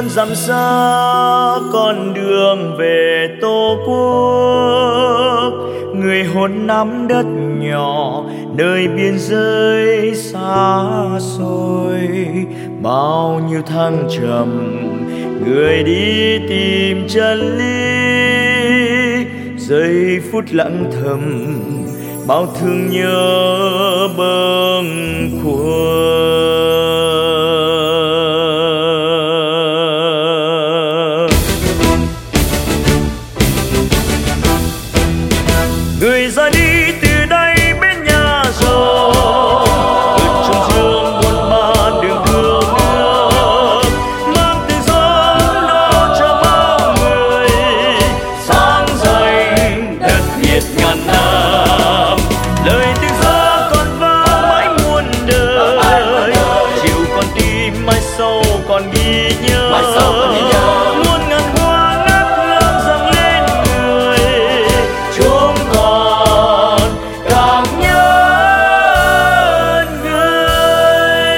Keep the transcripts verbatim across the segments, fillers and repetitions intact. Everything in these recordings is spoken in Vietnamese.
muôn dặm xa con đường về Tổ quốc, người hồn nắm đất nhỏ nơi biên giới xa xôi. Bao nhiêu thăng trầm người đi tìm chân lý, giây phút lặng thầm bao thương nhớ bâng khuâng. Người ra đi từ đây bên nhà giàu, ướt trong dương buồn ba đường thương nước, mang tự do lo cho bao người, sáng danh đất Việt ngàn năm. Lời tự do còn vang mãi muôn đời, chịu con tim mai sau còn ghi nhớ. Muôn ngàn hoa ngát hương dâng lên người, chúng còn càng nhớ người.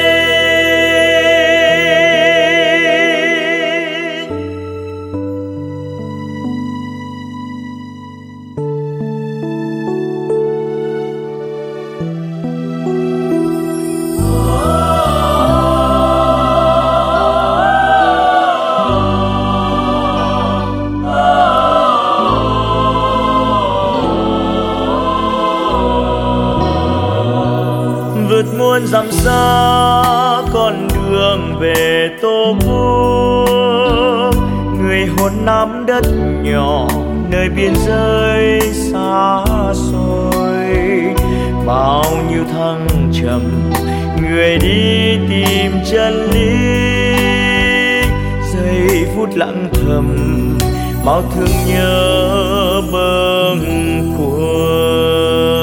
Vượt muôn dặm xa con đường về Tổ quốc, người hồn nắm đất nhỏ nơi biên giới xa xôi. Bao nhiêu thăng trầm người đi tìm chân lý, giây phút lặng thầm bao thương nhớ bâng khuâng.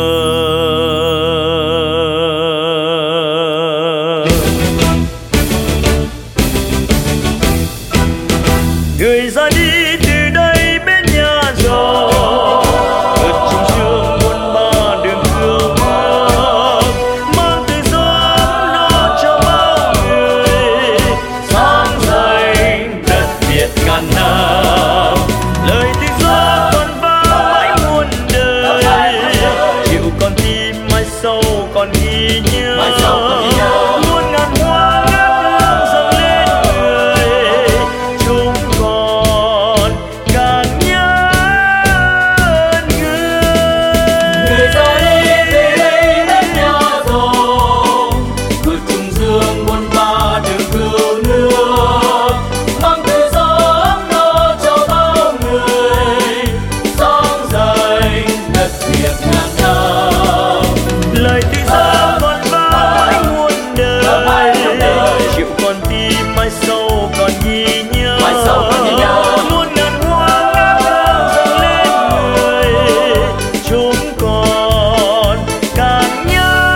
Người ra đi từ đây bên nhà giàu, ướt trong sương buồn ba đường thương nước, mang tự do lo cho bao người, sáng danh đất Việt ngàn năm. Lời tự do còn vang mãi muôn đời, chịu con tim mai sau còn ghi nhớ. Muôn ngàn hoa ngát hương dâng lên người, chúng còn càng nhớ người. Người ra đi từ đây đến nhà giàu, vượt trùng dương buồn ba đường cứu nước, mang tự do ấm no cho bao người, sáng danh đất Việt ngàn năm. Lời tự do còn vang mãi muôn đời, chịu con tim mai sau còn ghi nhớ. Muôn ngàn hoa ngát hương dâng lên người, chúng còn càng nhớ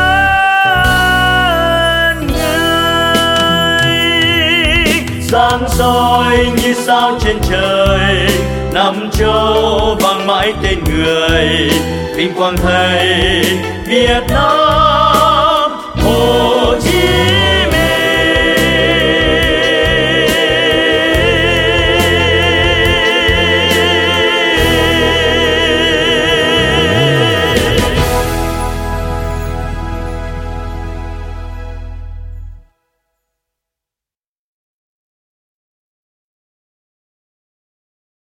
người. Sáng soi như sao trên trời, năm châu vang mãi tên người, vinh quang thầy Việt Nam.